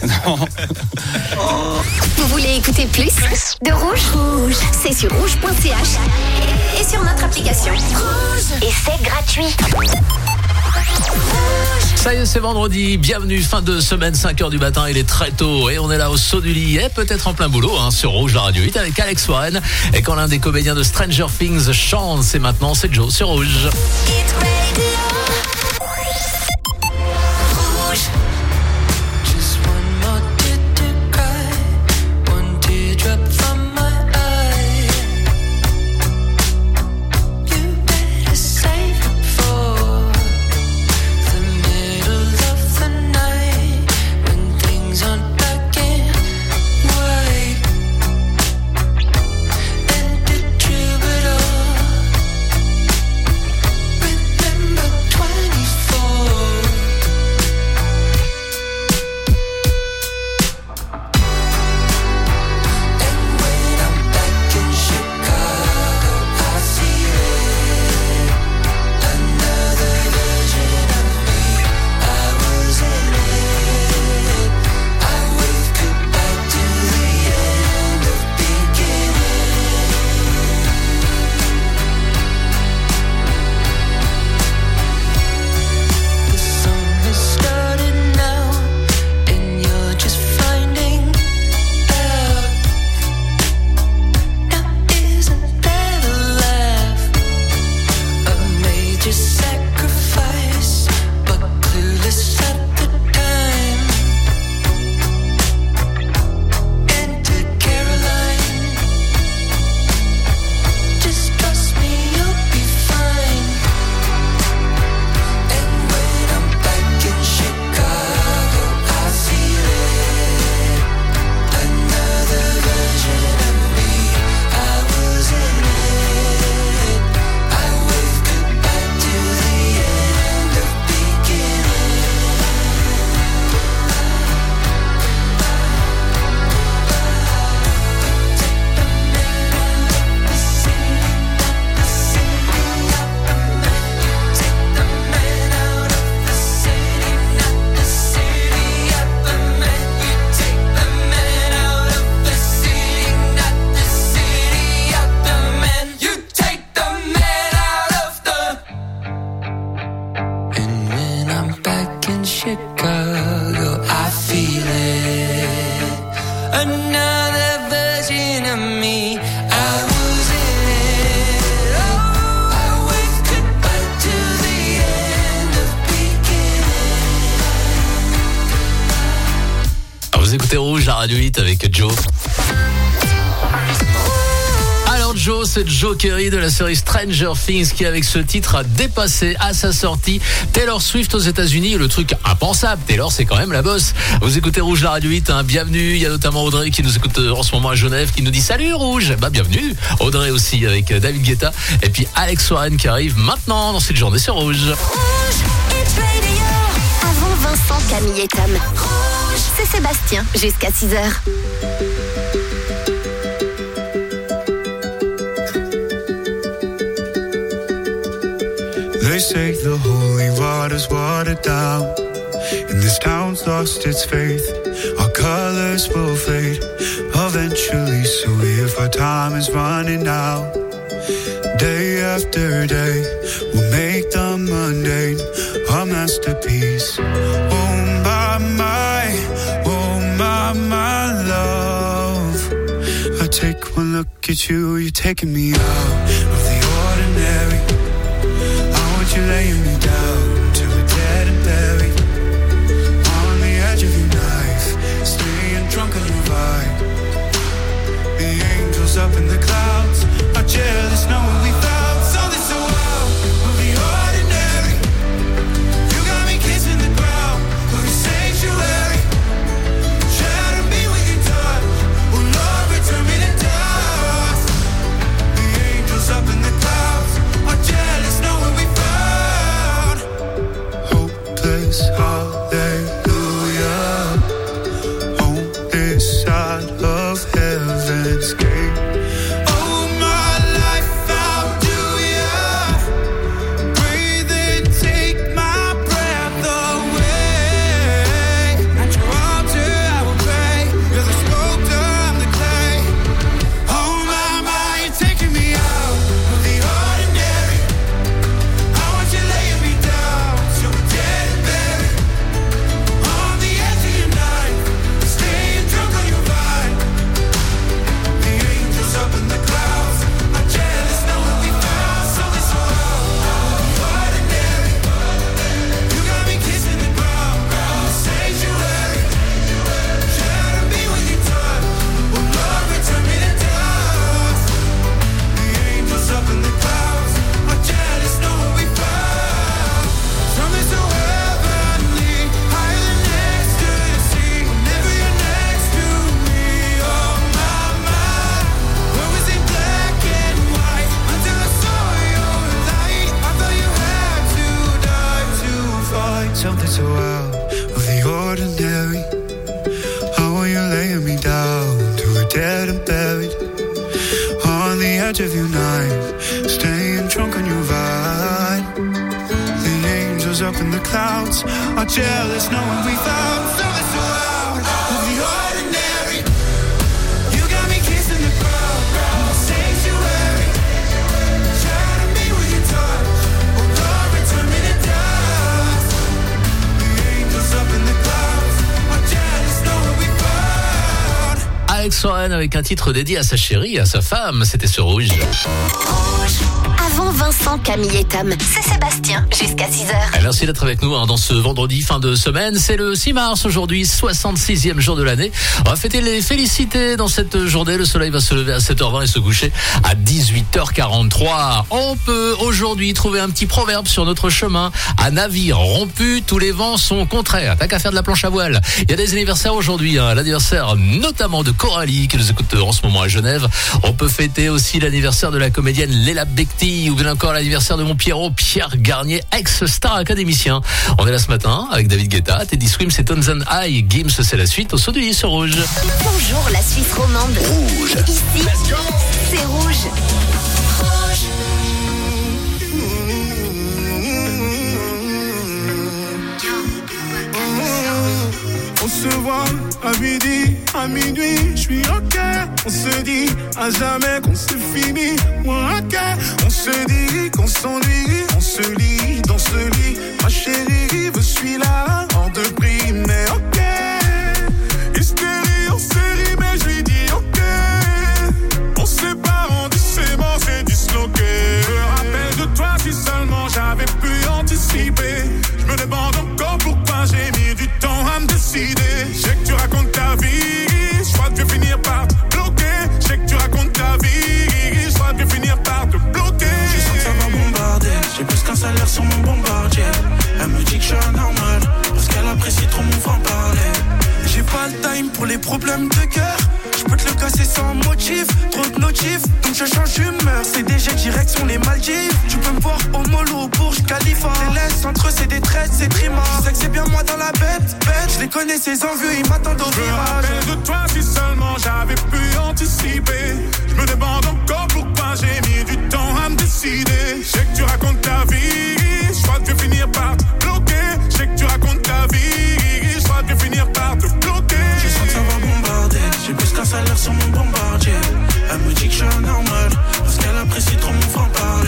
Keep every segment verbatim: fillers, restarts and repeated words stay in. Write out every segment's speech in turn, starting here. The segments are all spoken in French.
Non. Vous voulez écouter plus de Rouge? Rouge, c'est sur rouge point c h et sur notre application. Rouge, et c'est gratuit. Ça y est, c'est vendredi, bienvenue, fin de semaine, cinq heures du matin, il est très tôt et on est là au saut du lit et peut-être en plein boulot hein, sur Rouge, la radio huit avec Alex Warren. Et quand l'un des comédiens de Stranger Things chante, c'est maintenant, c'est Joe sur Rouge. Rouge, la radio huit avec Joe. Alors Joe, c'est Joe Kerry de la série Stranger Things qui avec ce titre a dépassé à sa sortie Taylor Swift aux États-Unis. Le truc impensable, Taylor c'est quand même la boss. Vous écoutez Rouge, la radio huit, hein, bienvenue. Il y a notamment Audrey qui nous écoute en ce moment à Genève qui nous dit salut Rouge. Bah bienvenue. Audrey aussi avec David Guetta et puis Alex Warren qui arrive maintenant dans cette journée sur Rouge. Rouge, it's radio. Avant Vincent, Camille et Tom. Rouge, c'est Sébastien jusqu'à six heures. They say the holy water's watered down, and this town's lost its faith. Our colors will fade eventually, so if our time is running out, day after day, we'll make the mundane a masterpiece. Oh my, my, oh my, my love, I take one look at you, you're taking me out of the ordinary. You're laying me down to a dead and buried on the edge of your knife, staying drunk on your vibe. The angels up in the clouds are jealous knowing we found something so out of the ordinary. You got me kissing the ground of your sanctuary. Shatter me with your touch, oh Lord, return me to dust. The angels up in the clouds are jealous knowing we found edge of your knife, staying drunk on your vibe. The angels up in the clouds are jealous knowing we found something so out of the ordinary. You got me kissing the ground, sanctuary. Shatter me with your touch, oh Lord, return me to dust. The angels up in the clouds are jealous knowing we found. Alex Warren avec un titre dédié à sa chérie, à sa femme, c'était sur Rouge. Rouge. Avant Vincent, Camille et Tam, c'est Sébastien, jusqu'à six heures. Merci d'être avec nous hein, dans ce vendredi fin de semaine. C'est le six mars aujourd'hui, soixante-sixième jour de l'année. On va fêter les félicités dans cette journée. Le soleil va se lever à sept heures vingt et se coucher à dix-huit heures quarante-trois. On peut aujourd'hui trouver un petit proverbe sur notre chemin. À navire rompu, tous les vents sont contraires. T'as qu'à faire de la planche à voile. Il y a des anniversaires aujourd'hui. Hein. L'anniversaire notamment de Coralie qui nous écoute en ce moment à Genève. On peut fêter aussi l'anniversaire de la comédienne Léla Becti. Ou bien encore l'anniversaire de mon Pierrot, Pierre Garnier, ex-star académicien. On est là ce matin avec David Guetta, Teddy Swims et Tonzan High. Gims, c'est la suite au saut du lit sur Rouge. Bonjour la Suisse romande. Rouge. Ici, c'est Rouge. On se voit à midi, à minuit, je suis ok. On se dit à jamais qu'on c'est fini, moi ok. On se dit qu'on s'ennuie, on se lit dans ce lit. Ma chérie, je suis là, hors de prix, mais ok. Hystérie en série, mais je lui dis ok. On se sépare, on dit c'est bon, c'est disloqué. Je me rappelle de toi si seulement j'avais pu anticiper. Je me demande encore pourquoi j'ai mis du temps à me décider. Je sais que tu racontes ta vie, je crois que je vais finir par te bloquer. Je sais que tu racontes ta vie, je crois que je vais finir par te bloquer. Je sens que ça va bombarder, j'ai plus qu'un salaire sur mon bombardier. Elle me dit que je suis anormal, parce qu'elle apprécie trop mon franc-parler. J'ai pas le time pour les problèmes de cœur. Je peux te le casser sans motif, trop de notifs, donc je change d'humeur. C'est D G direction les Maldives. Tu peux me voir au mollo, au Burj Khalifa. Les laisses entre eux, c'est des traites, c'est trima. Je sais que c'est bien moi dans la bête, bête. Je les connais, ces envieux, ils m'attendent au virage. Je me rappelle de toi si seulement j'avais pu anticiper. Je me demande encore pourquoi j'ai mis du temps à me décider. Je sais que tu racontes ta vie, je crois que je vais finir par te bloquer. Je sais que tu racontes ta vie, je crois que je vais finir par te bloquer. Je sens que ça va bombarder, j'ai plus qu'un salaire sur mon bombardier. Elle me dit que je suis anormal, parce qu'elle apprécie trop mon franc-parler.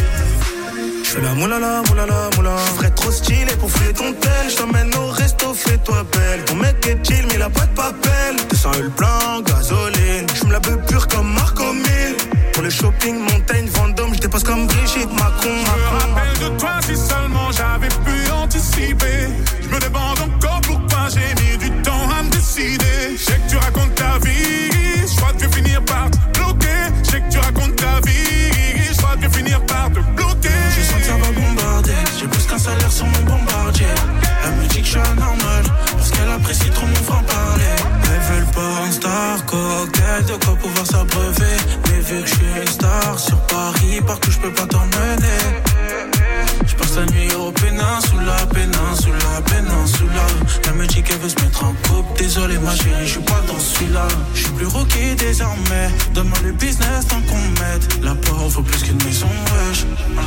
Je fais la moulala, moulala, moula. Je ferais trop stylé pour fouiller ton tel. Je t'emmène au resto, fais-toi belle. Ton mec est chill, mais il a pas de papel. deux cents le plein, gasoline. Je me la veux pure comme Marco mille. Pour le shopping, montagne, Vendôme, je dépasse comme Brigitte Macron. Je me rappelle de toi si seulement j'avais pu anticiper. Je me demande encore pourquoi j'ai mis du temps à me décider. Je sais que tu racontes ta vie, je crois que je vais finir par te bloquer. Je sais que tu racontes ta vie, je crois que je vais finir par te bloquer. Je sens que ça va bombarder, j'ai plus qu'un salaire sur mon bombardier. Elle me dit que je suis anormal, parce qu'elle apprécie trop mon franc-parler. Elles veulent pas un star, cocktail, de quoi pouvoir s'abreuver. Mais vu que je suis une star sur Paris, partout je peux pas t'emmener. Je passe la nuit au péninsula, péninsula, péninsula. Elle me dit qu'elle veut se mettre en couple. Désolé ma chérie, je suis pas dans celui-là. Je suis plus rookie désormais. Donne-moi le business tant qu'on m'aide. La porte vaut plus qu'une maison, wesh.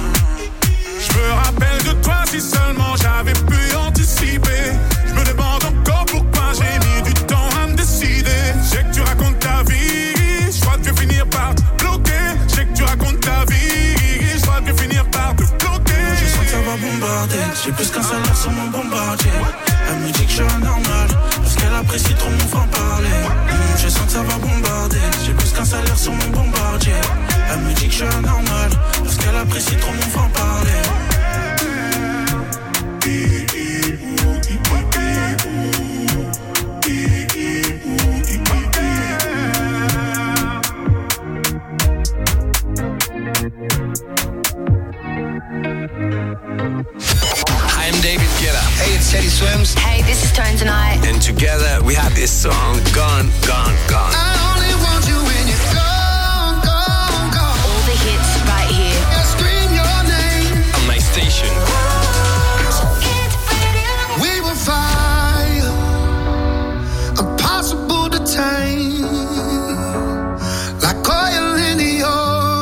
Je me rappelle de toi si seulement j'avais pu anticiper. Je me demande encore pourquoi j'ai mis du temps à me décider. Je sais que tu racontes ta vie, je crois que je vais finir par te bloquer. Je sais que tu racontes ta vie, je crois que je vais finir par te bloquer. Je sens que ça va bombarder, j'ai plus qu'un salaire sur mon bombardier. Elle me dit que je suis anormal, parce qu'elle apprécie trop mon franc-parler. mmh, Je sens que ça va bombarder, j'ai plus qu'un salaire sur mon bombardier. Elle me dit que je suis anormal, parce qu'elle apprécie trop mon franc-parler. Hi, I'm David Guetta. Hey, it's Teddy Swims. Hey, this is Tones and I. And together we have this song, Gone, Gone, Gone. I only want you when you're gone, gone, gone. All the hits right here. I scream your name. On my station. We will fire, impossible to tame, like oil in the ocean.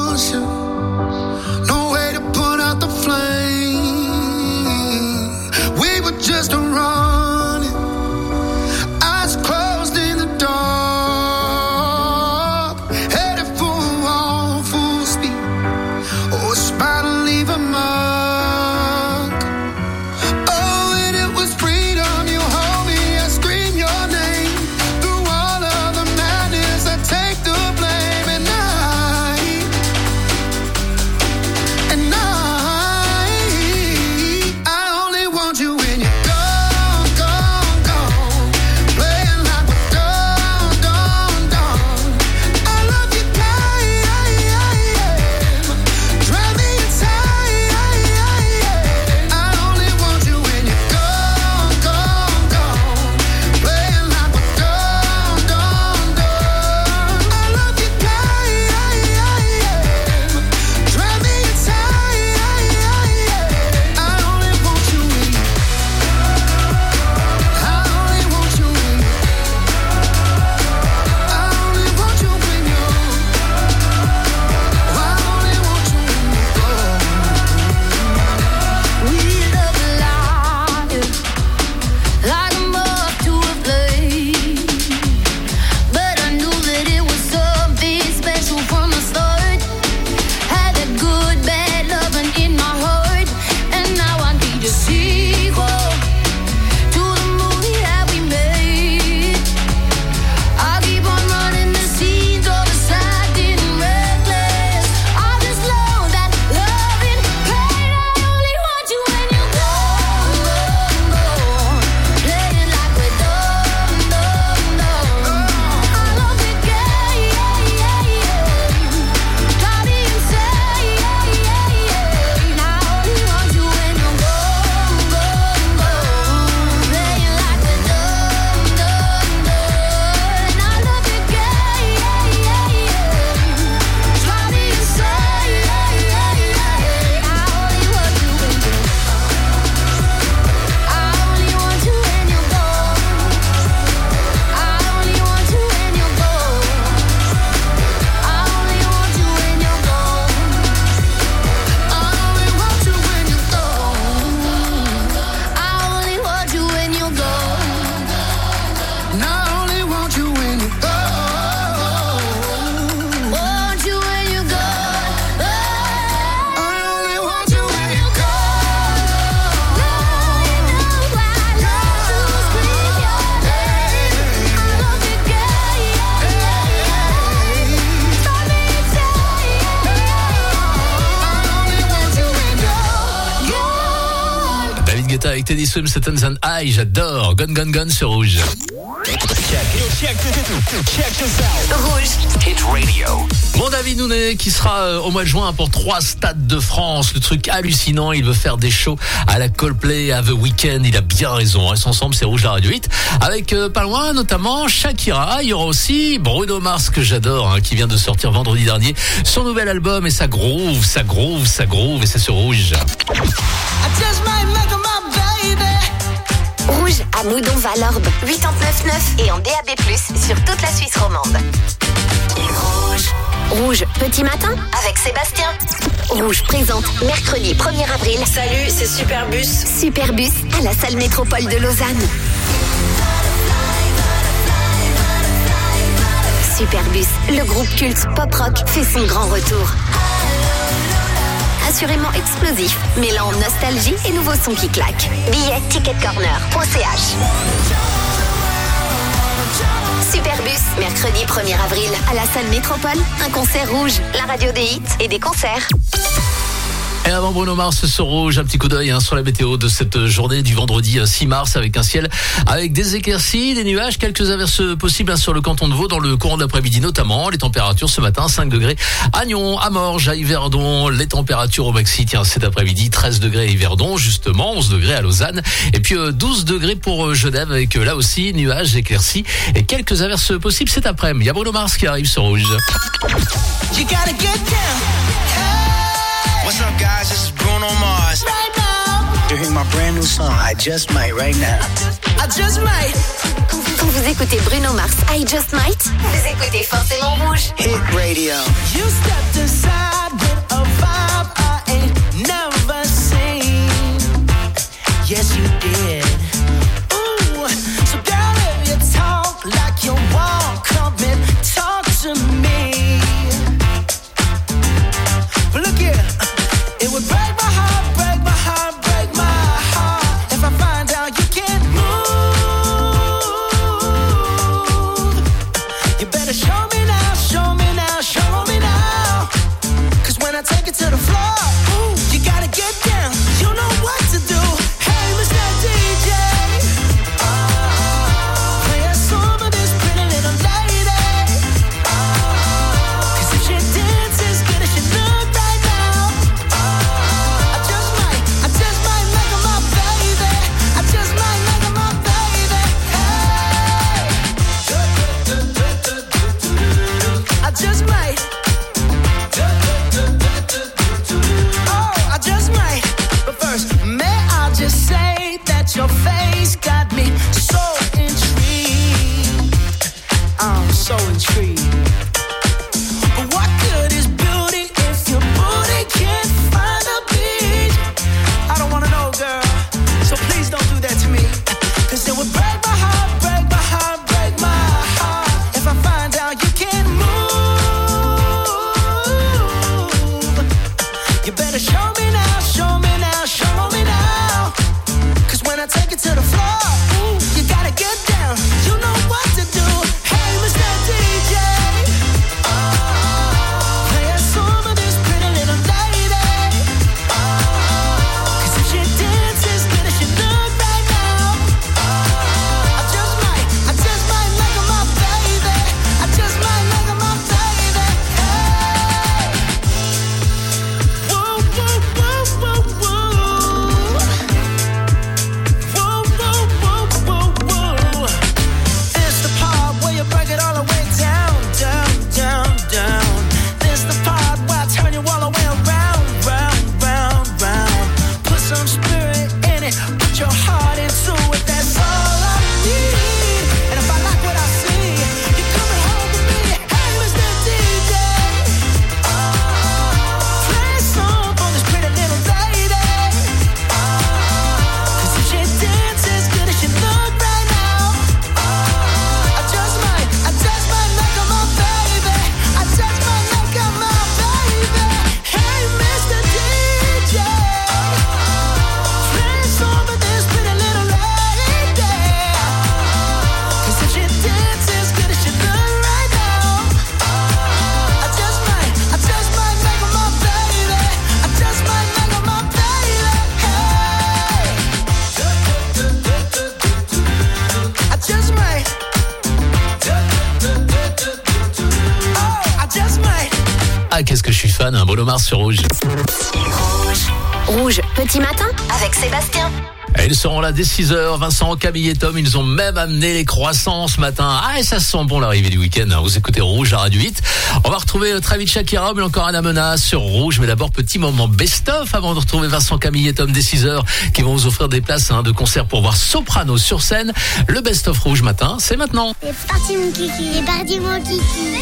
Guetta avec Teddy Swims, Statens and I, j'adore. Gun Gun Gun sur Rouge. Rouge. Hit radio. Mon David Nounet qui sera euh, au mois de juin pour trois stades de France. Le truc hallucinant, il veut faire des shows à la Coldplay, à The Weeknd. Il a bien raison. On reste ensemble, c'est Rouge la radio huit. Avec euh, pas loin notamment Shakira. Il y aura aussi Bruno Mars que j'adore, hein, qui vient de sortir vendredi dernier son nouvel album et ça groove, ça groove, ça groove et c'est sur Rouge. Rouge à Moudon-Valorbe, quatre-vingt-neuf neuf et en D A B plus, sur toute la Suisse romande. Rouge. Rouge, petit matin avec Sébastien. Rouge présente mercredi premier avril. Salut, c'est Superbus. Superbus à la salle métropole de Lausanne. Superbus, le groupe culte pop-rock, fait son grand retour. Assurément explosif, mêlant nostalgie et nouveaux sons qui claquent. Billets ticketcorner point c h. Superbus, mercredi premier avril, à la salle Métropole, un concert Rouge, la radio des hits et des concerts. Et avant Bruno Mars sur Rouge, un petit coup d'œil hein, sur la météo de cette journée du vendredi six mars avec un ciel avec des éclaircies, des nuages, quelques averses possibles hein, sur le canton de Vaud dans le courant de l'après-midi notamment. Les températures ce matin, cinq degrés à Nyon, à Morges, à Yverdon. Les températures au maxi, tiens, cet après-midi, treize degrés à Yverdon, justement, onze degrés à Lausanne. Et puis euh, douze degrés pour euh, Genève avec euh, là aussi nuages, éclaircies et quelques averses possibles cet après-midi. Il y a Bruno Mars qui arrive sur Rouge. You gotta get down. What's up, guys? This is Bruno Mars. Right now. You're hearing my brand new song, I Just Might, right now. I just might. Quand vous écoutez Bruno Mars, I Just Might, vous écoutez forcément Rouge. Hit radio. You stepped aside with a vibe I ain't never seen. Yes, you did. Ooh, so girl, if you talk like you walk, come and talk to me. But look here, it would break my heart, break my heart, break my heart if I find out you can't move. You better show me now, show me now, show me now. Cause when I take it to the floor, ooh, you gotta get down. You know what to do. Hey, Mister D J, oh, play a song for this pretty little lady. Oh, cause if she dances good as she look right now, oh, I just might, I just might make her my baby. I just might make her my baby. Hey, I just might. Oh, I just might. But first, may I just say that your face got me so intrigued. I'm so intrigued. But what good is beauty if your booty can't find a beat? I don't wanna know, girl. So please don't do that to me. Cause it would break my heart, break my heart, break my heart if I find out you can't move. You better show me now, show me now, show me now. Cause when I take it to the floor, ooh, you gotta get down. You know what to do. Hey, Mister D J, Ah, qu'est-ce que je suis fan, un Bruno Mars sur Rouge. Rouge, petit matin avec Sébastien. Et ils seront là dès six heures, Vincent, Camille et Tom, ils ont même amené les croissants ce matin. Ah, et ça sent bon l'arrivée du week-end, vous écoutez Rouge à Radio huit. On va retrouver Travis Shakira, mais encore Anna Mena sur Rouge. Mais d'abord, petit moment best-of avant de retrouver Vincent, Camille et Tom dès six heures qui vont vous offrir des places hein, de concert pour voir Soprano sur scène. Le best-of Rouge matin, c'est maintenant. C'est parti mon kiki, c'est parti mon kiki.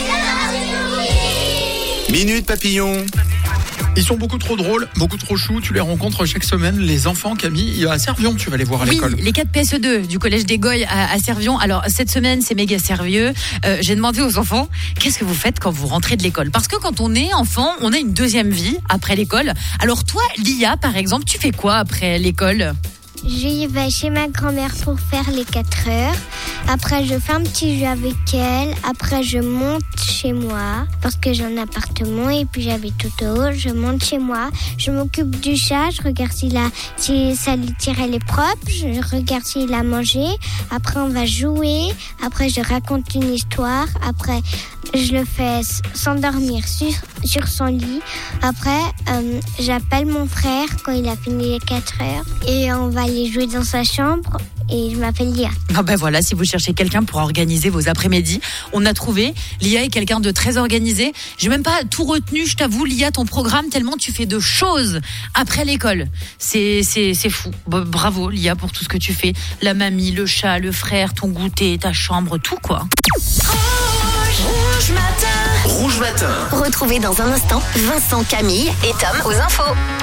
Minute Papillon. Ils sont beaucoup trop drôles, beaucoup trop choux. Tu les rencontres chaque semaine, les enfants, Camille. À Servion, tu vas les voir à oui, l'école. Oui, les quatre P S E deux du collège des Goyes à, à Servion. Alors, cette semaine, c'est méga sérieux. Euh, j'ai demandé aux enfants, qu'est-ce que vous faites quand vous rentrez de l'école ? Parce que quand on est enfant, on a une deuxième vie après l'école. Alors toi, Lia, par exemple, tu fais quoi après l'école ? Je vais chez ma grand-mère pour faire les quatre heures. Après, je fais un petit jeu avec elle. Après, je monte chez moi parce que j'ai un appartement et puis j'habite tout au haut. Je monte chez moi. Je m'occupe du chat. Je regarde s'il a, si sa litière elle est propre. Je regarde s'il a mangé. Après, on va jouer. Après, je raconte une histoire. Après, je le fais s'endormir sur, sur son lit. Après, euh, j'appelle mon frère quand il a fini les quatre heures. Et on va aller jouer dans sa chambre. Et je m'appelle Lia. Ah ben voilà, si vous cherchez quelqu'un pour organiser vos après-midi, on a trouvé. Lia est quelqu'un de très organisé. J'ai même pas tout retenu, je t'avoue, Lia, ton programme, tellement tu fais de choses après l'école. C'est, c'est, c'est fou. Bravo, Lia, pour tout ce que tu fais. La mamie, le chat, le frère, ton goûter, ta chambre, tout quoi. Rouge matin. Rouge matin. Retrouvez dans un instant Vincent, Camille et Tom aux infos.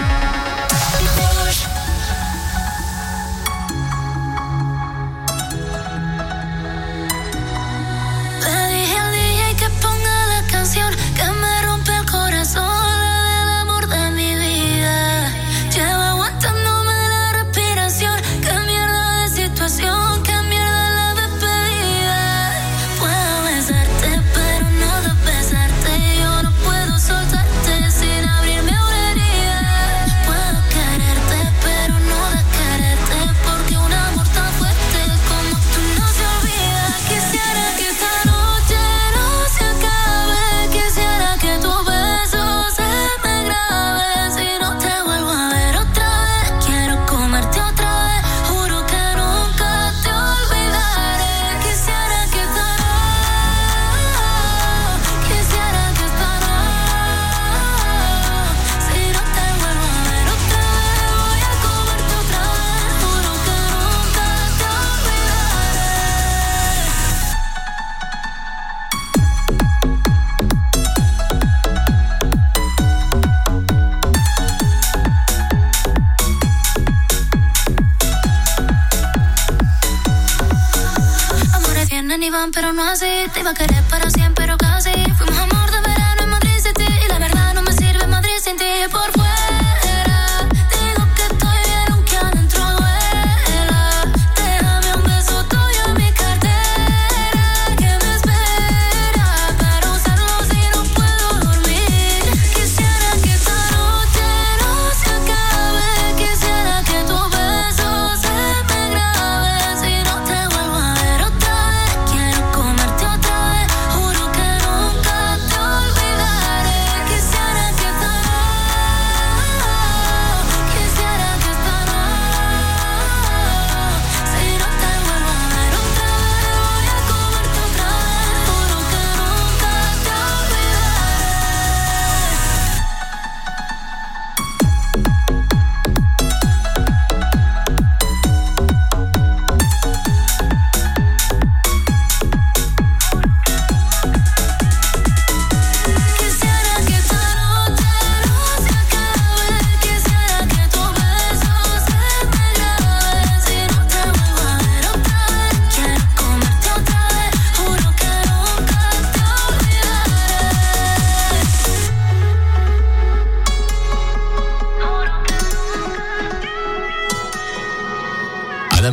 Pero no así, te iba a querer para siempre, pero casi. Fuimos amor de verano en Madrid City. Y la verdad no me sirve Madrid sin ti. Por fuera, digo que estoy bien aunque adentro duela. Déjame un beso tuyo en mi cartera que me espera para usarlo si no puedo dormir. Quisiera que esta noche no se acabe. Quisiera que tu beso se me grabe. Si no te vuelvo a ver otra vez, quiero comerte otra vez, juro que nunca te olvidaré.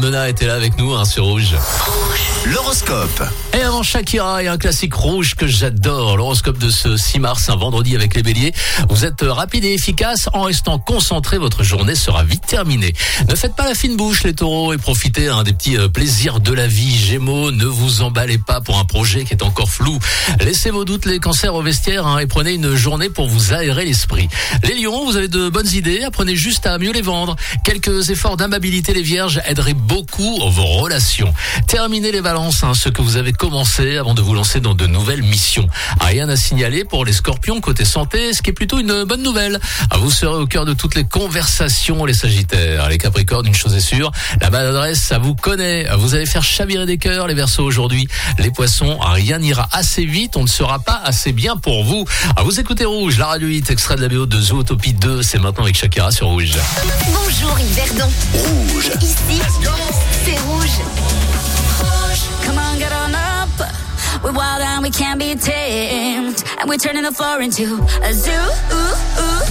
Mena était là avec nous hein, sur Rouge. L'horoscope. Et avant Shakira et un classique rouge que j'adore, l'horoscope de ce six mars, un vendredi avec les béliers. Vous êtes rapide et efficace, en restant concentré, votre journée sera vite terminée. Ne faites pas la fine bouche les taureaux et profitez hein, des petits euh, plaisirs de la vie. Gémeaux, ne vous emballez pas pour un projet qui est encore flou. Laissez vos doutes les cancers au vestiaire hein, et prenez une journée pour vous aérer l'esprit. Les lions, vous avez de bonnes idées, apprenez juste à mieux les vendre. Quelques efforts d'amabilité les vierges aideraient beaucoup vos relations. Terminez les balances, hein, ce que vous avez commencé avant de vous lancer dans de nouvelles missions. Rien à signaler pour les scorpions côté santé, ce qui est plutôt une bonne nouvelle. Vous serez au cœur de toutes les conversations, les sagittaires. Les capricornes, une chose est sûre, la maladresse, ça vous connaît. Vous allez faire chavirer des cœurs, les verseaux aujourd'hui. Les poissons, rien n'ira assez vite, on ne sera pas assez bien pour vous. Vous écoutez Rouge, la radio hit, extrait de la B O de Zootopie deux, c'est maintenant avec Shakira sur Rouge. Bonjour Yves Verdon. Rouge. Ici, c'est Rouge. Come on, get on up. We're wild and we can't be tamed. And we're turning the floor into a zoo. Ooh, ooh.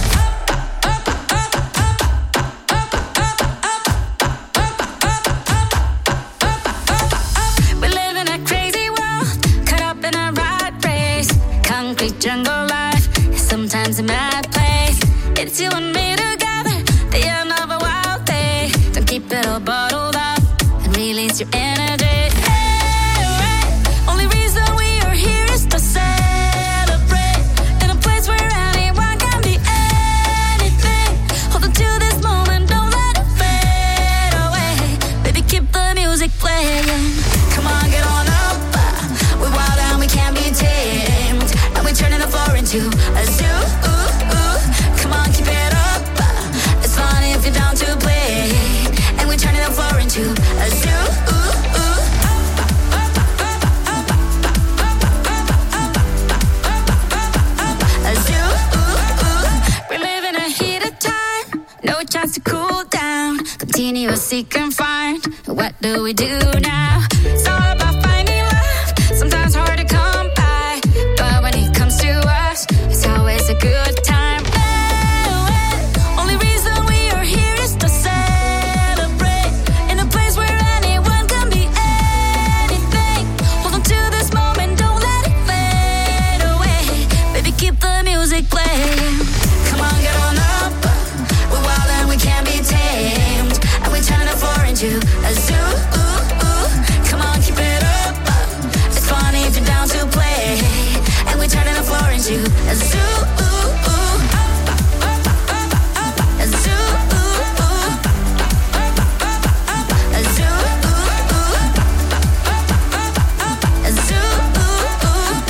We live in a crazy world, caught up in a rat race. Concrete jungle life, sometimes a mad place. It's you and me together, the end of a wild day. Don't keep it all bottled up and release your energy. Come on, get on up. We're wild and we can't be tamed. And we're turning the floor into a zoo. Ooh, ooh. Come on, keep it up. It's fun if you're down to play. And we're turning the floor into a zoo. Ooh, ooh. A zoo. Ooh, ooh. We're living a heated time. No chance to cool down. Continue to seek and find. What do we do now? It's all about finding love. Sometimes hard to come by, but when it comes to us, it's always a good time. Oh, oh. Only reason we are here is to celebrate in a place where anyone can be anything. Hold on to this moment, don't let it fade away. Baby, keep the music playing. Come on, get on up. We're wild and we can't be tamed. And we're turning the floor into a zoo. Ooh, ooh. Come on, keep it up. It's funny if you're down to play. And we're turning the floor into a zoo. Ooh, ooh. A zoo. Ooh, ooh. A zoo. Ooh, ooh. A zoo. Ooh, ooh.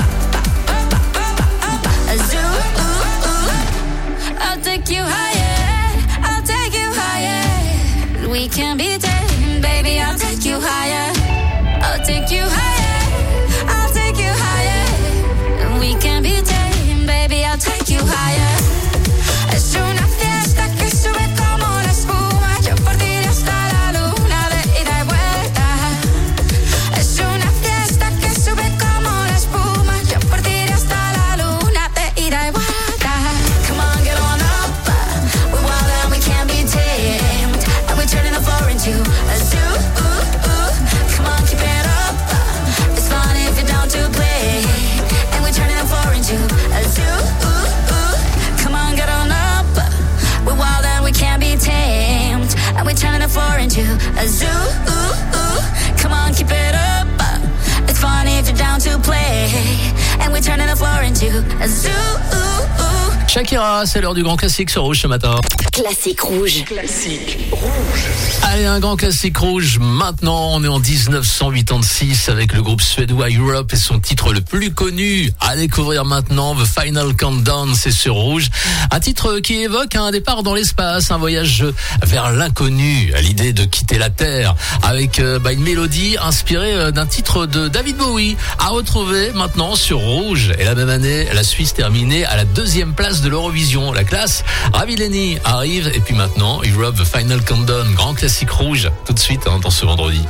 A zoo. Ooh, ooh. I'll take you higher. I'll take you higher. We can be tamed, baby. I'll take you higher. I'll take you higher. I'll take you higher. We can be tamed, baby. I'll take you higher. Es una fiesta que sube como la espuma. Yo por ti hasta la luna de ida y vuelta. Es una fiesta que sube como la espuma. Yo por ti hasta la luna de ida y vuelta. Come on, get on up. We're wild and we can't be tamed. And we're turning the floor into a zoo. Ooh, ooh. Come on, keep it up. It's fun if you're down to play. And we're turning the floor into a zoo. Ooh, ooh. Come on, get on up. We're wild and we can't be tamed. And we're turning the floor into a zoo. Ooh, ooh. Come on, keep it up. It's fun if you're down to play. And we're turning the floor into a zoo. Ooh, ooh. Shakira, c'est l'heure du grand classique sur Rouge ce matin. Classique rouge. Classique rouge. Allez, un grand classique rouge. Maintenant, on est en dix-neuf cent quatre-vingt-six avec le groupe suédois Europe et son titre le plus connu à découvrir maintenant, The Final Countdown, c'est sur Rouge. Un titre qui évoque un départ dans l'espace, un voyage vers l'inconnu, l'idée de quitter la Terre, avec euh, bah, une mélodie inspirée d'un titre de David Bowie, à retrouver maintenant sur Rouge. Et la même année, la Suisse terminait à la deuxième place de l'Eurovision. La classe, Ravi Lenny arrive, et puis maintenant, Europe, The Final Countdown, grand classique rouge, tout de suite hein, dans ce vendredi.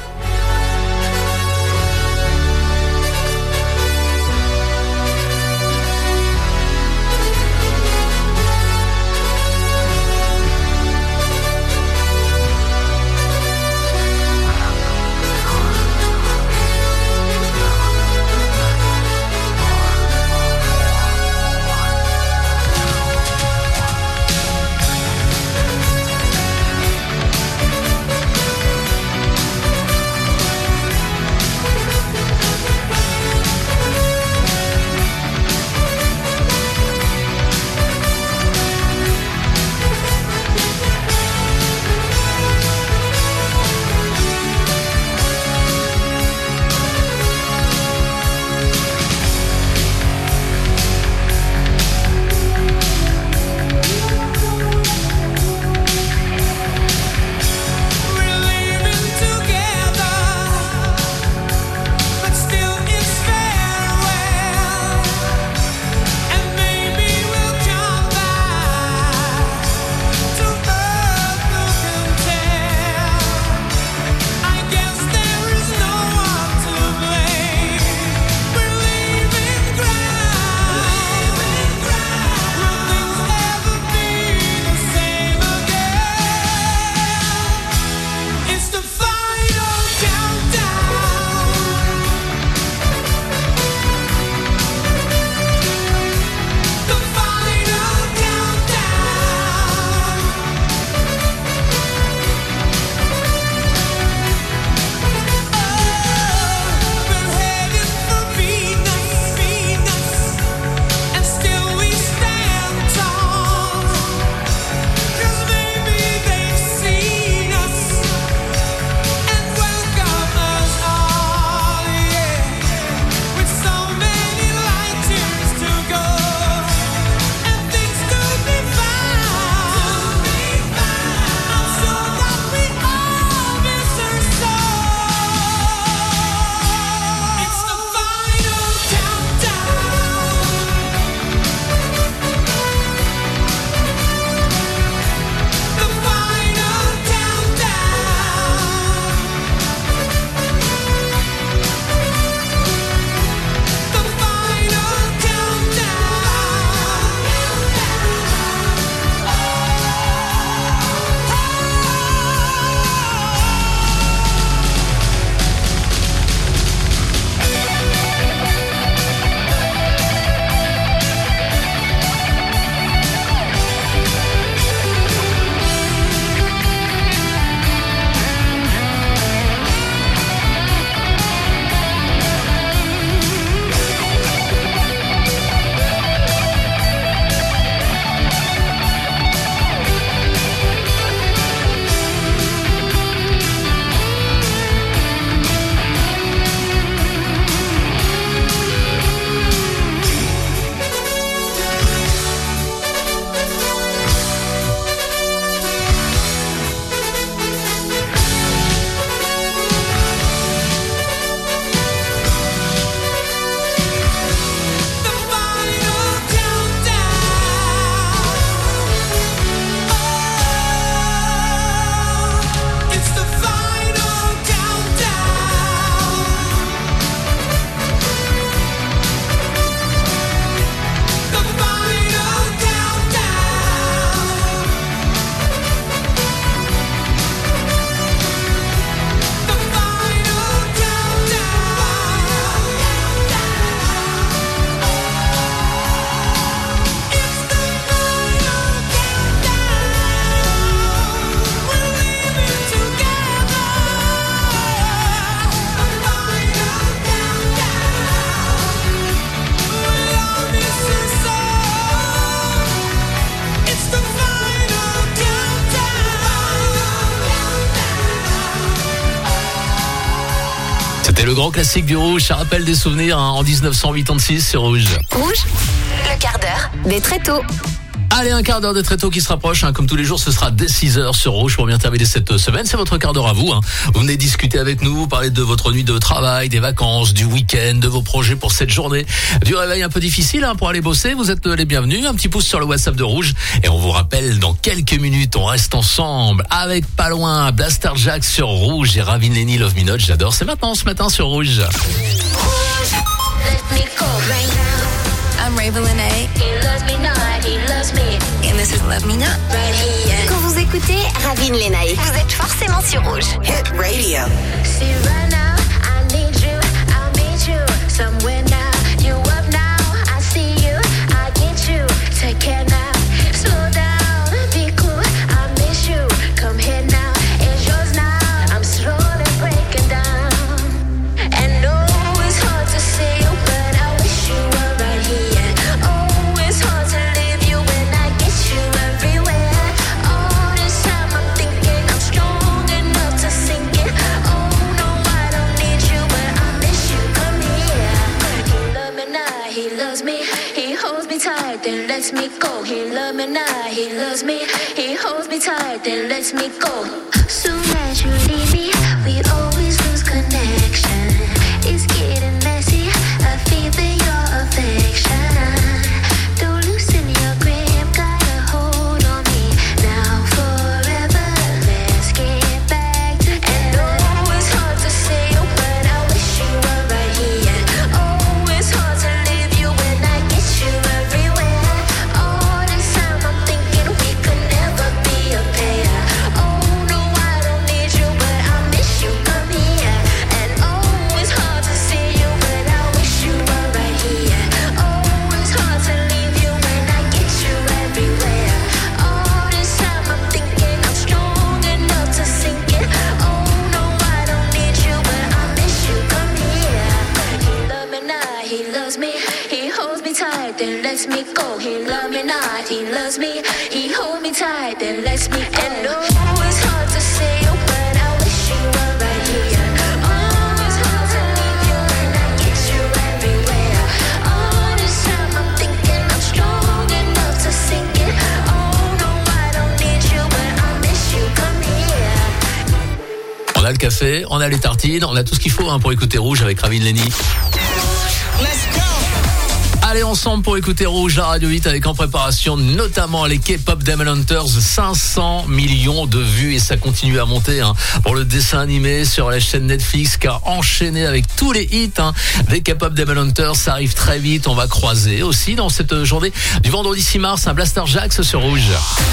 C'était le grand classique du Rouge, ça rappelle des souvenirs hein, en dix-neuf cent quatre-vingt-six sur Rouge. Rouge, le quart d'heure des Tréteaux. Allez, un quart d'heure de Tréteaux qui se rapproche, hein. Comme tous les jours, ce sera dès six heures sur Rouge pour bien terminer cette semaine. C'est votre quart d'heure à vous. Hein. Vous venez discuter avec nous, parler de votre nuit de travail, des vacances, du week-end, de vos projets pour cette journée, du réveil un peu difficile hein, pour aller bosser. Vous êtes les bienvenus. Un petit pouce sur le WhatsApp de Rouge. Et on vous rappelle, dans quelques minutes, on reste ensemble avec pas loin Blaster Jack sur Rouge et Ravin Lenny Love Me Not. J'adore. C'est maintenant ce matin sur Rouge. Let me go right now. I'm Ravin Lenny. He loves me not, he loves me. And this is Love Me Not right here. Quand vous écoutez Ravin Lenny, vous êtes forcément sur Rouge. Hit radio. See right now, I need you, I'll meet you somewhere now. You up now, I see you, I get you. Take care now, slow down, be cool, I miss you. Come here now, it's yours now. I'm slowly breaking down. And no, it's hard to see you, but I wish you were right here. Oh, it's hard to leave you when I get you everywhere. All this time I'm thinking I'm strong enough to sink it. Oh no, I don't need you, but I miss you. Come here. He loves me now, he loves me. He holds me tight, then lets me go. He loves me now, he loves me. He holds me tight, then lets me go. Soon as you leave me, we always lose connection. It's getting messy. I feel that your affection. Don't loosen your grip, got a hold on me now forever. Let's get back together. And oh, it's hard to say you, but I wish you were right here. Oh, it's hard to leave you when I get you everywhere. All this time I'm thinking we could never be a pair. Oh no, I don't need you, but I miss you. Come here. And oh, it's hard to see you, but I wish you were right here. Oh, it's hard to leave you when I get you everywhere. All this time I'm thinking I'm strong enough to sink it. Oh no, I don't need you, but I miss you. Come here. He loves me now, he loves me. He holds me tight, then lets me go. He loves me not, he loves me. He holds me tight, then lets me go. And no, it's hard to say you, but I wish you were right here. Oh, it's hard to leave you when I get you everywhere. All this time I'm thinking I'm strong enough to sink it. Oh no, I don't need you, but I miss you. Come here. On a le café, on a les tartines, on a tout ce qu'il faut hein, pour écouter Rouge avec Ravin Lenny. Let's go. Allez ensemble pour écouter Rouge, la radio huit avec en préparation notamment les K-pop Demon Hunters, cinq cents millions de vues et ça continue à monter hein, pour le dessin animé sur la chaîne Netflix qui a enchaîné avec tous les hits hein, des K-pop Demon Hunters. Ça arrive très vite, on va croiser aussi dans cette journée du vendredi six mars un Blaster Jax sur Rouge.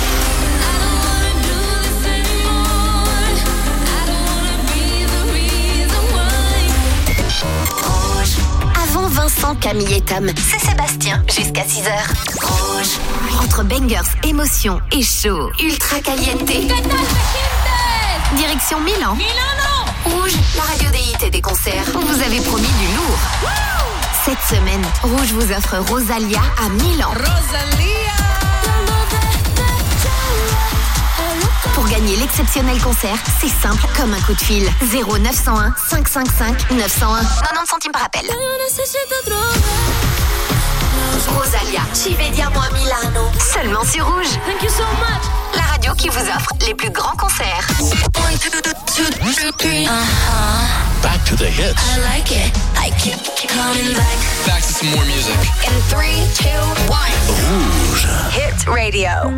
Avant Vincent, Camille et Tom, c'est Sébastien jusqu'à six heures. Rouge. Entre bangers, émotions et show, ultra caliente. Direction Milan. Rouge, la radio des hits et des concerts. On vous avait promis du lourd. Cette semaine, Rouge vous offre Rosalia à Milan. Pour gagner l'exceptionnel concert, c'est simple comme un coup de fil. zéro neuf cent un cinq cent cinquante-cinq neuf cent un. quatre-vingt-dix centimes par appel. Rosalia, ci vediamo a Milano. Seulement sur Rouge. Thank you so much. La radio qui vous offre les plus grands concerts. Back to the hits. I like it. I keep coming back. Back to some more music. In three, two, one. Rouge. Hit Radio.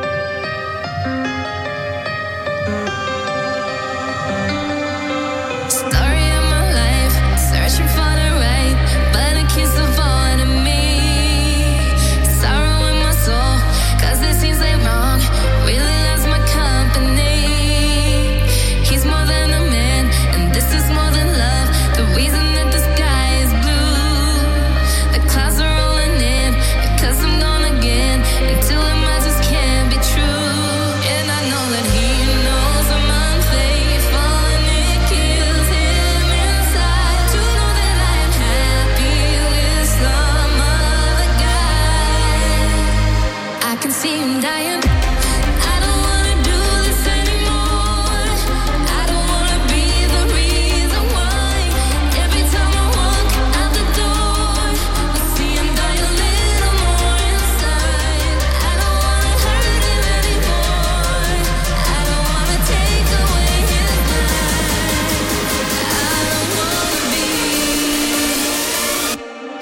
Story of my life, searching for the right, but it keeps avoiding me. Sorrow in my soul, cause it seems like wrong really loves my company. He's more than a man, and this is more than love. The reason that the sky is blue, the clouds are rolling in, because I'm gone again, and to him I just can't be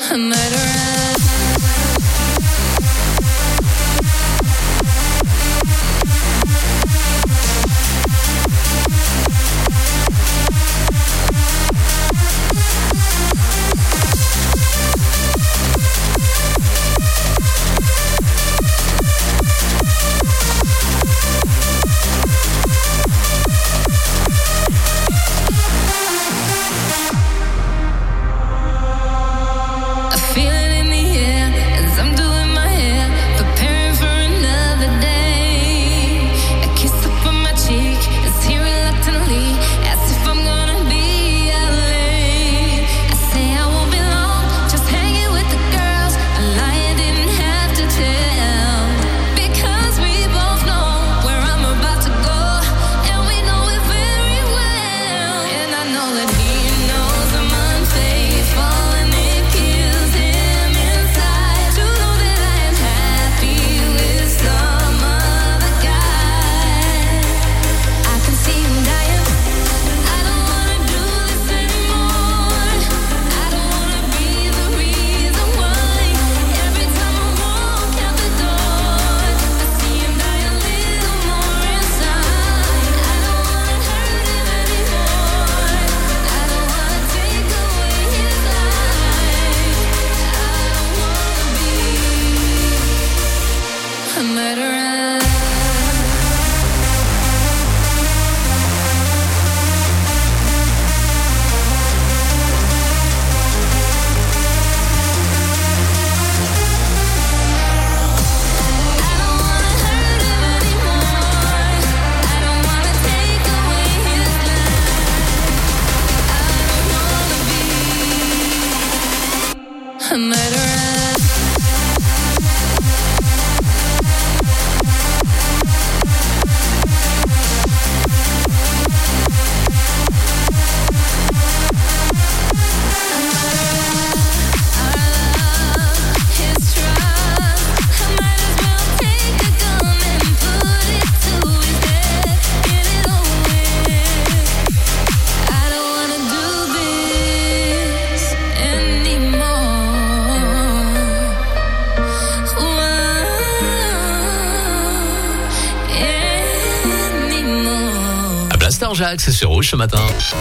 Jacques, c'est sur Rouge ce matin.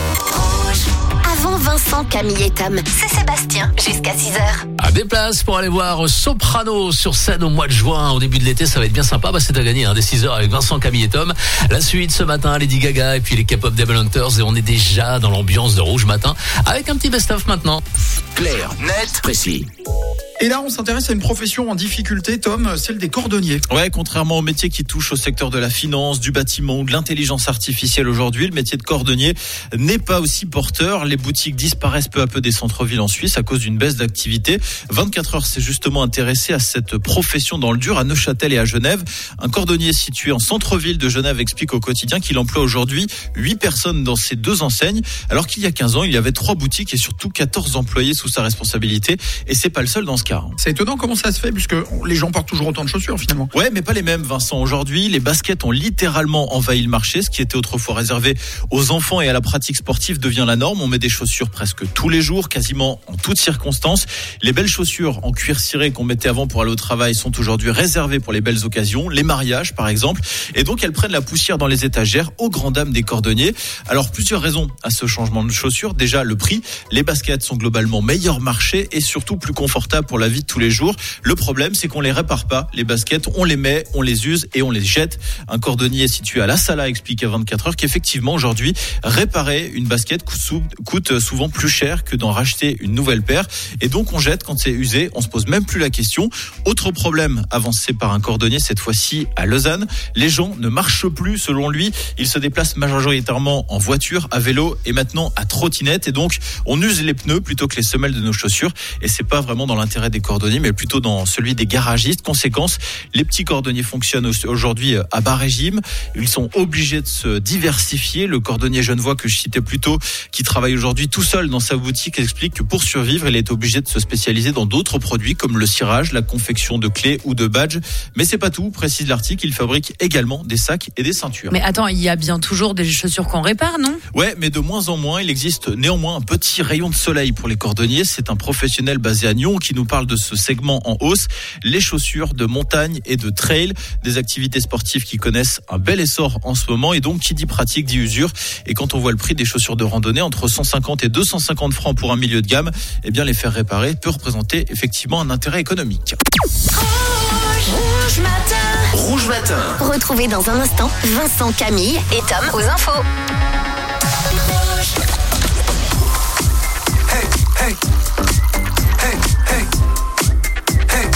Avant Vincent, Camille et Tom, c'est Sébastien, jusqu'à six heures. À des places pour aller voir Soprano sur scène au mois de juin. Au début de l'été, ça va être bien sympa. Bah, c'est à gagner, hein, dès six heures avec Vincent, Camille et Tom. La suite ce matin, Lady Gaga et puis les K-pop Devil Hunters. Et on est déjà dans l'ambiance de Rouge matin avec un petit best-of maintenant. Clair, net, précis. Et là, on s'intéresse à une profession en difficulté, Tom, celle des cordonniers. Ouais, contrairement aux métiers qui touchent au secteur de la finance, du bâtiment ou de l'intelligence artificielle aujourd'hui, le métier de cordonnier n'est pas aussi porteur. Les boutiques disparaissent peu à peu des centres-villes en Suisse à cause d'une baisse d'activité. vingt-quatre heures s'est justement intéressé à cette profession dans le dur à Neuchâtel et à Genève. Un cordonnier situé en centre-ville de Genève explique au quotidien qu'il emploie aujourd'hui huit personnes dans ces deux enseignes, alors qu'il y a quinze ans, il y avait trois boutiques et surtout quatorze employés sous sa responsabilité. Et c'est pas le seul dans ce cas. C'est étonnant comment ça se fait, puisque les gens portent toujours autant de chaussures finalement. Ouais, mais pas les mêmes, Vincent. Aujourd'hui, les baskets ont littéralement envahi le marché. Ce qui était autrefois réservé aux enfants et à la pratique sportive devient la norme. On met des chaussures presque tous les jours, quasiment en toutes circonstances. Les belles chaussures en cuir ciré qu'on mettait avant pour aller au travail sont aujourd'hui réservées pour les belles occasions, les mariages par exemple. Et donc elles prennent la poussière dans les étagères aux grandes dames des cordonniers. Alors plusieurs raisons à ce changement de chaussures. Déjà le prix. Les baskets sont globalement meilleur marché et surtout plus confortables pour la vie de tous les jours. Le problème, c'est qu'on les répare pas. Les baskets, on les met, on les use et on les jette. Un cordonnier situé à La Sala explique à vingt-quatre heures qu'effectivement aujourd'hui, réparer une basket coûte souvent plus cher que d'en racheter une nouvelle paire. Et donc on jette quand c'est usé. On se pose même plus la question. Autre problème avancé par un cordonnier, cette fois-ci à Lausanne. Les gens ne marchent plus selon lui. Ils se déplacent majoritairement en voiture, à vélo et maintenant à trottinette. Et donc on use les pneus plutôt que les semelles de nos chaussures. Et c'est pas vraiment dans l'intérêt l'intérêt des cordonniers, mais plutôt dans celui des garagistes. Conséquence, les petits cordonniers fonctionnent aujourd'hui à bas régime. Ils sont obligés de se diversifier. Le cordonnier genevois que je citais plus tôt, qui travaille aujourd'hui tout seul dans sa boutique, explique que pour survivre, il est obligé de se spécialiser dans d'autres produits comme le cirage, la confection de clés ou de badges. Mais c'est pas tout, précise l'article, il fabrique également des sacs et des ceintures. Mais attends, il y a bien toujours des chaussures qu'on répare, non ? Ouais, mais de moins en moins. Il existe néanmoins un petit rayon de soleil pour les cordonniers. C'est un professionnel basé à Nyon qui nous parle de ce segment en hausse, les chaussures de montagne et de trail, des activités sportives qui connaissent un bel essor en ce moment, et donc qui dit pratique dit usure. Et quand on voit le prix des chaussures de randonnée entre cent cinquante et deux cent cinquante francs pour un milieu de gamme, eh bien les faire réparer peut représenter effectivement un intérêt économique. Rouge matin. Rouge matin. Retrouvez dans un instant Vincent, Camille et Tom aux infos. Hey, hey, hey, hey, hey.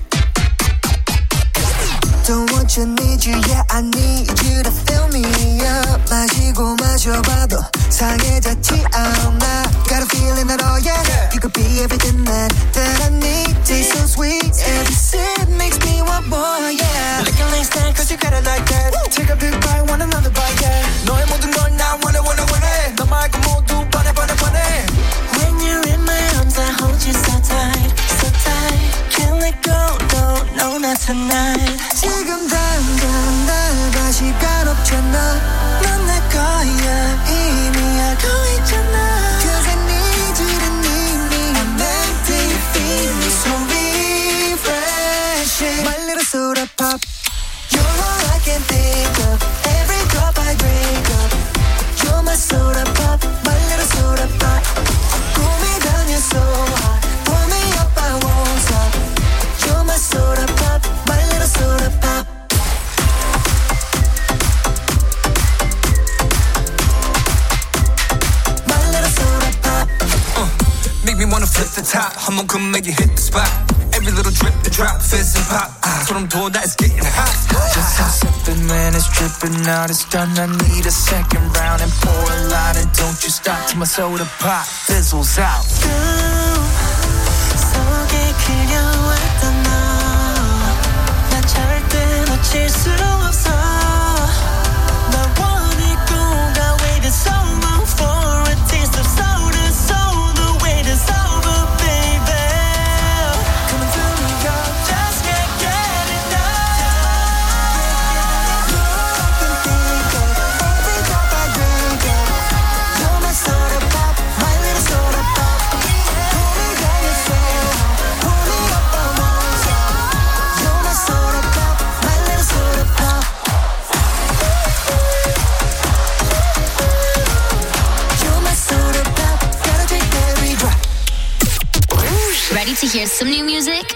Don't want you, need you, yeah, I need you to fill me up. 마시고 마셔봐도 상해졌지 않아. Got a feeling that, oh yeah, you could be everything that, that I need. Taste so sweet, every sip makes me want more, yeah. Licking like snack, cause you got it like that. Take a big bite, want another bite, yeah. 너의 모든 걸 나 원해, 원해, 원해. 너 말고 모두 번해, 번해, 번해. When you're in my arms, I hold you so tight, so tight. Can't let go, no, no, not tonight. 지금 당장 날 봐, 시간 없잖아. 넌 내 거야, 이미 알고 있잖아. Cause I need you to need me. I'm empty, you feed me so refreshing. My little soda pop. You're all I can think of. Every cup I drink up. You're my soda pop, my little soda pop. Cool me down, you're so hot. Pull me up, I won't stop. You're my soda pop, my little soda pop. My little soda pop. Uh, make me wanna flip the top. I'ma come make you hit the spot. Every little drip, the drop, fizz and pop. So I'm told that it's getting hot. Just stop sipping when it's dripping out. It's done, I need a second round. And pour a lot and don't you stop till my soda pop fizzles out. 속에 그려왔던 너. 난 절대 놓칠 수 없어. 널 원했고 I waited so long for a taste of soda. So the wait is over, baby. Coming through me, girl, just can't get enough. You're all I can think of. Every drop I drink of. You're my soda pop, my little soda pop. Pull me down, you're so hot. Pull me up, I won't stop. You're my soda pop, my little soda pop. You're my soda pop, gotta drink every drop. Ready to hear some new music?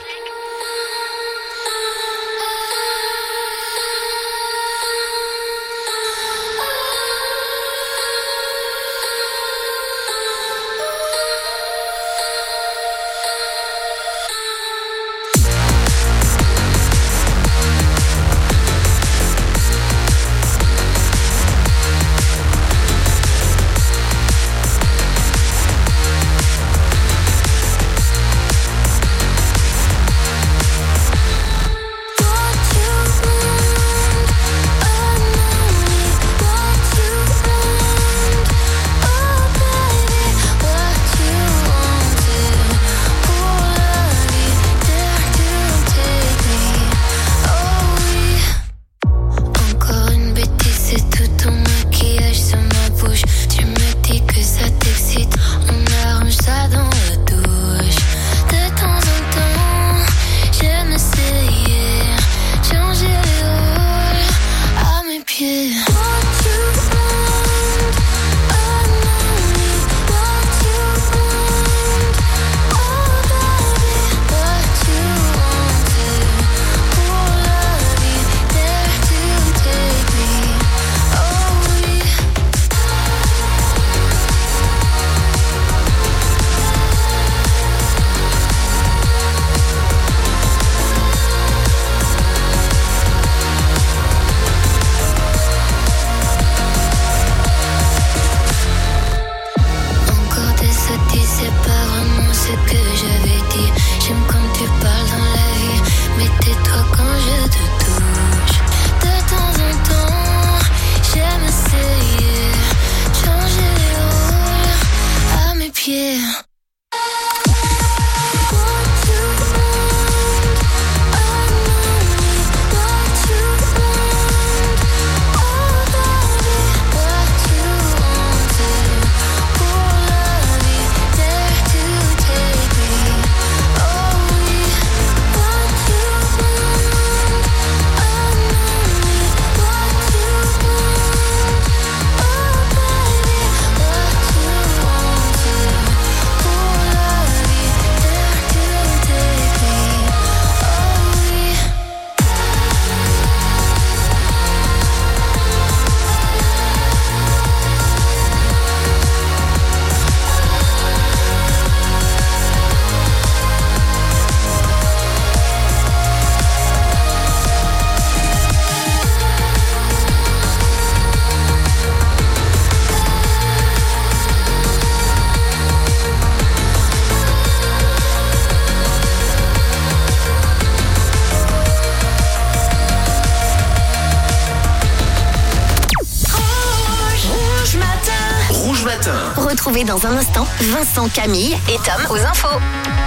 Retrouvez dans un instant Vincent, Camille et Tom aux infos.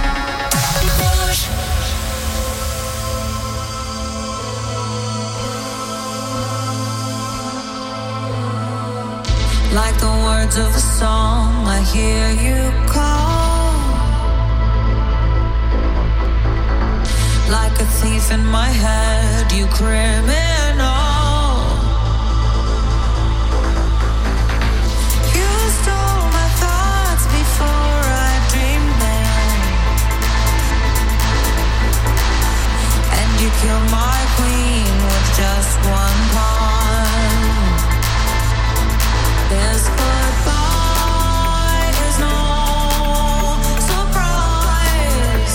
Like the words of a song, I hear you call. Like a thief in my head, you criminal. You stole my thoughts before I dreamed them, and you killed my queen with just one pawn. This goodbye is no surprise.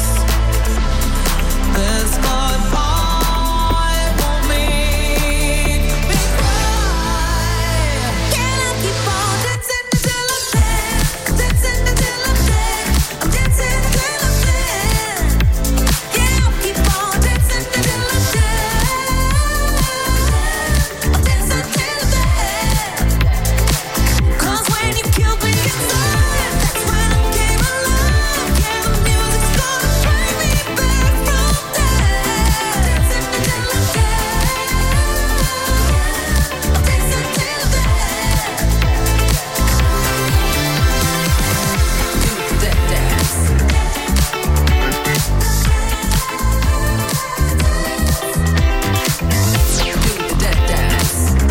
This goodbye won't make me cry. Can I keep on dancing until I'm dead? Dancing until I'm dead. I'm dancing until I'm dead. Yeah, I'll keep on dancing until I'm dead. I'm dancing until I'm dead. When you killed me inside, that's when I came alive. Yeah, the music's gonna bring me back from death. Dancing until I'm dead. Dancing until I'm dead. Do that dance. Do that dance.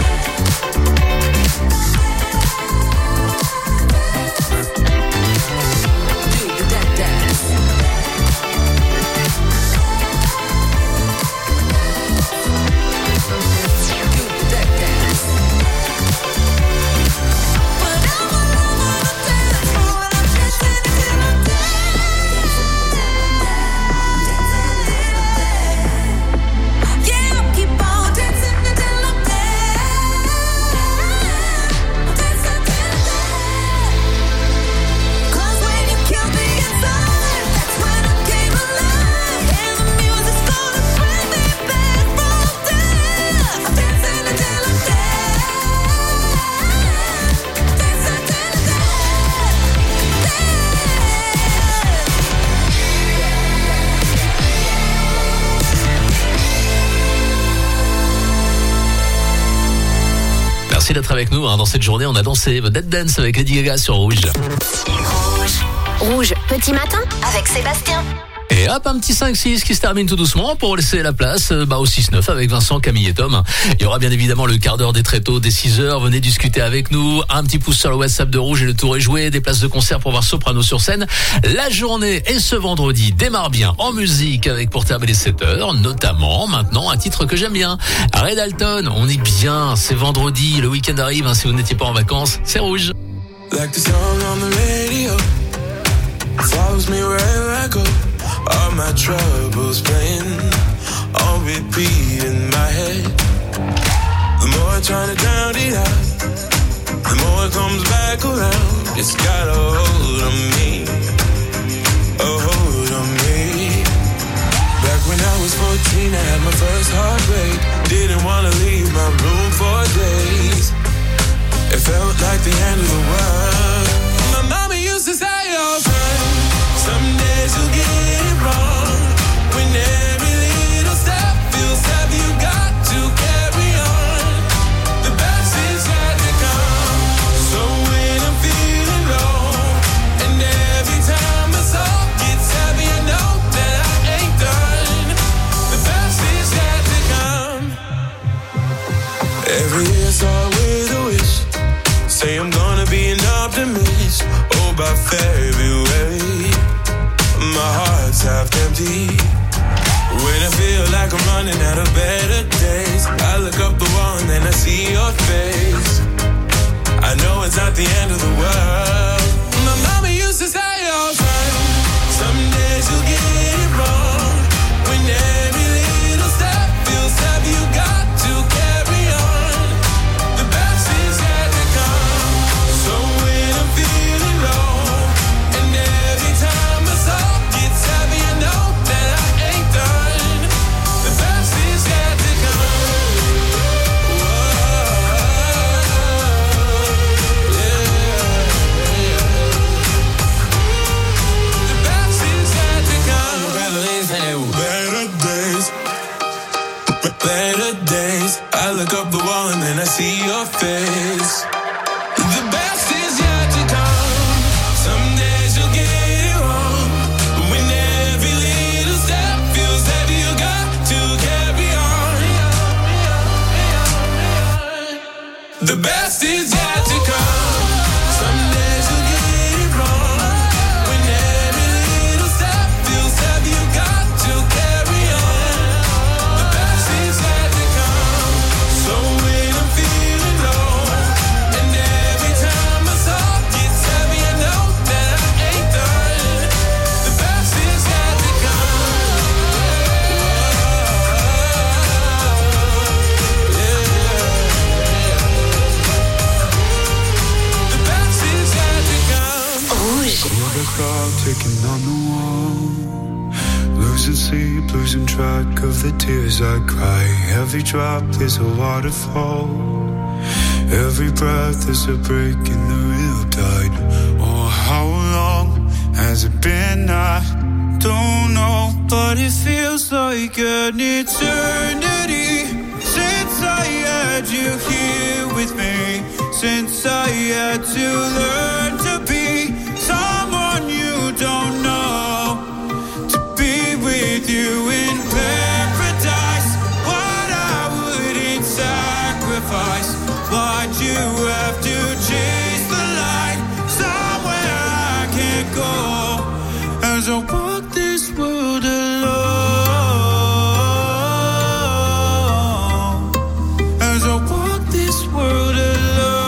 Merci d'être avec nous hein. Dans cette journée, on a dansé Dead Dance avec Lady Gaga sur Rouge. Rouge. Rouge, petit matin avec Sébastien. Et hop, un petit cinq six qui se termine tout doucement pour laisser la place bah, au six neuf avec Vincent, Camille et Tom. Il y aura bien évidemment le quart d'heure des tréteaux dès six heures. Venez discuter avec nous. Un petit pouce sur le WhatsApp de Rouge et le tour est joué. Des places de concert pour voir Soprano sur scène. La journée et ce vendredi démarre bien en musique avec pour terminer sept heures, notamment maintenant un titre que j'aime bien. Red Alton, on est bien. C'est vendredi, le week-end arrive. Hein, si vous n'étiez pas en vacances, c'est Rouge. Like the song on the radio, follows me wherever I go. All my troubles playing on repeat in my head. The more I try to drown it out, the more it comes back around. It's got a hold on me, a hold on me. Back when I was fourteen, I had my first heartbreak. Didn't wanna leave my room for days. It felt like the end of the world. My mama used to say, oh friend, some days you'll get it wrong. When every little step feels heavy, you got to carry on. The best is yet to come. So when I'm feeling low, and every time my soul gets heavy, I know that I ain't done. The best is yet to come. Every year start with a wish. Say I'm gonna be an optimist. Oh, by February my heart's half empty. When I feel like I'm running out of better days, I look up the wall and then I see your face. I know it's not the end of the world. My mama used to say, oh friend, some days you'll get it wrong. When every little step feels heavy, you got to carry on. The best is yet to come. So when I'm feeling low, and every time my soul gets heavy, I know that I ain't done. The best is yet to come. Whoa, yeah, yeah. look up the wall and then I see your face. The best is yet to come. Some days you'll get it wrong, but when every little step feels heavy, you got to carry on. The best is yet to come. Some days you'll get it wrong. When every little step feels heavy, you got to carry on. The best is yet to come. So when I'm feeling low, and every time my soul gets heavy, I know that I ain't done. The best is yet to come. The best is yet to come. Rouge. Feel the clock ticking on the wall. Losing sleep, losing track of the tears I cry. Every drop is a waterfall. Every breath is a break in the real tide. Oh, how long has it been? I don't know, but it feels like an eternity since I had you here with me. Since I had to learn to be someone you don't know, to be with you in paradise. What I wouldn't sacrifice. Why'd you have to chase the light somewhere I can't go? As I walk this world alone, as I walk this world alone.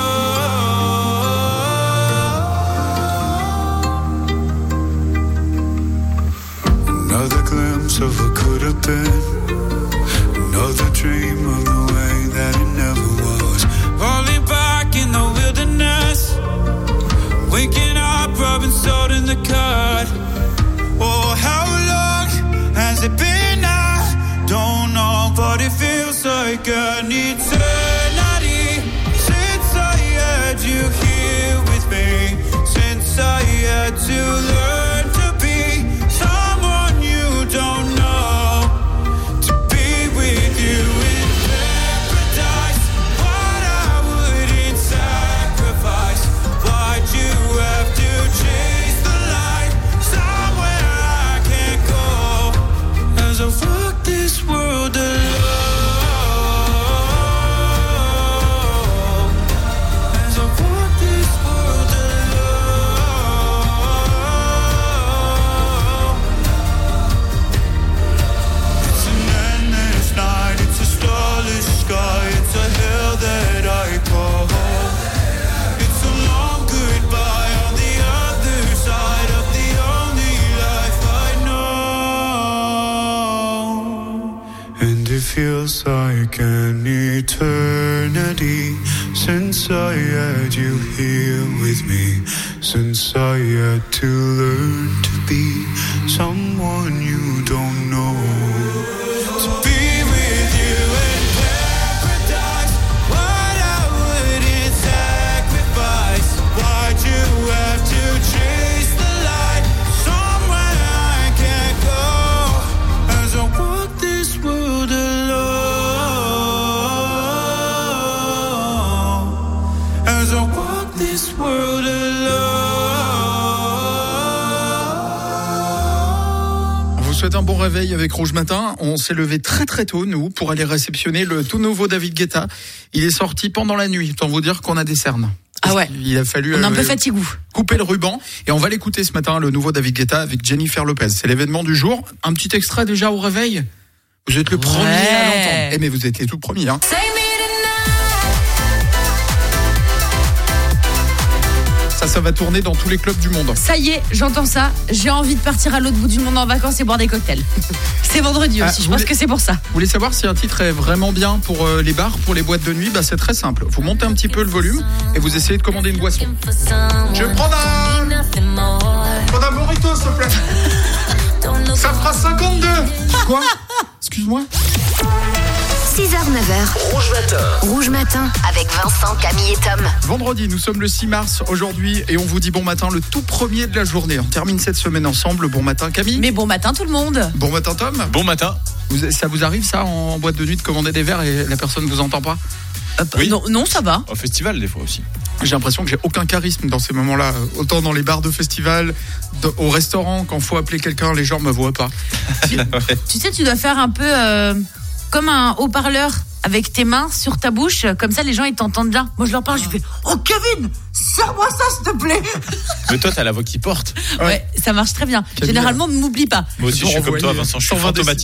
Another glimpse of what could have been. Another dream of the way that it never was. Falling back in the wilderness. Waking up, rubbing salt in the cut. Oh, how long has it been? I don't know, but it feels like an eternity since I had you here with me. Since I had to learn to be someone you don't know, to be with you in paradise. What I wouldn't sacrifice. Why'd you have to chase the light somewhere I can't go? As I walk this world alone, as I walk this world alone. It's an endless night, it's a starless sky, it's a hell that I call home. It's a long goodbye on the other side of the only life I know. And it feels like an eternity since I had you here with me. Since I had to learn to be someone you don't know. To be with you in paradise. What I wouldn't sacrifice. Why'd you have to chase the light somewhere I can't go? As I walk this world alone, as I walk this world alone. On vous souhaite un bon réveil avec Rouge Matin. On s'est levé très très tôt, nous, pour aller réceptionner le tout nouveau David Guetta. Il est sorti pendant la nuit. Autant vous dire qu'on a des cernes. Ah ouais. Il a fallu On est un euh, peu fatigou. couper le ruban. Et on va l'écouter ce matin, le nouveau David Guetta avec Jennifer Lopez. C'est l'événement du jour. Un petit extrait déjà au réveil. Vous êtes le premier à l'entendre. Eh mais vous êtes les tout premiers, hein. Ça, ça va tourner dans tous les clubs du monde. Ça y est, j'entends ça. J'ai envie de partir à l'autre bout du monde en vacances et boire des cocktails. C'est vendredi aussi, Ah, je vous pense voulez- que c'est pour ça. Vous voulez savoir si un titre est vraiment bien pour euh, les bars, pour les boîtes de nuit? Bah, c'est très simple. Vous montez un petit peu le volume et vous essayez de commander une boisson. Je vais prendre un... prendre un burrito, s'il te plaît. Ça fera cinquante-deux. Quoi? Excuse-moi. six heures neuf heures. Rouge Matin. Rouge Matin avec Vincent, Camille et Tom. Vendredi, nous sommes le six mars aujourd'hui et on vous dit bon matin le tout premier de la journée. On termine cette semaine ensemble. Bon matin Camille. Mais bon matin tout le monde. Bon matin Tom. Bon matin. Vous, ça vous arrive ça en boîte de nuit de commander des verres et la personne ne vous entend pas? euh, Oui. non, non, ça va. Au festival, des fois aussi. J'ai l'impression que j'ai aucun charisme dans ces moments-là. Autant dans les bars de festival, de- au restaurant, quand faut appeler quelqu'un, les gens me voient pas. Tu sais, tu dois faire un peu euh, comme un haut-parleur avec tes mains sur ta bouche, comme ça les gens ils t'entendent bien. Moi je leur parle, je fais « Oh Kevin, serre-moi ça s'il te plaît !» Mais toi, t'as la voix qui porte. Ouais, ça marche très bien. Camille, Généralement, ne m'oublie pas. Moi aussi, je suis comme toi, Vincent. Je suis cent vingt fantomatique.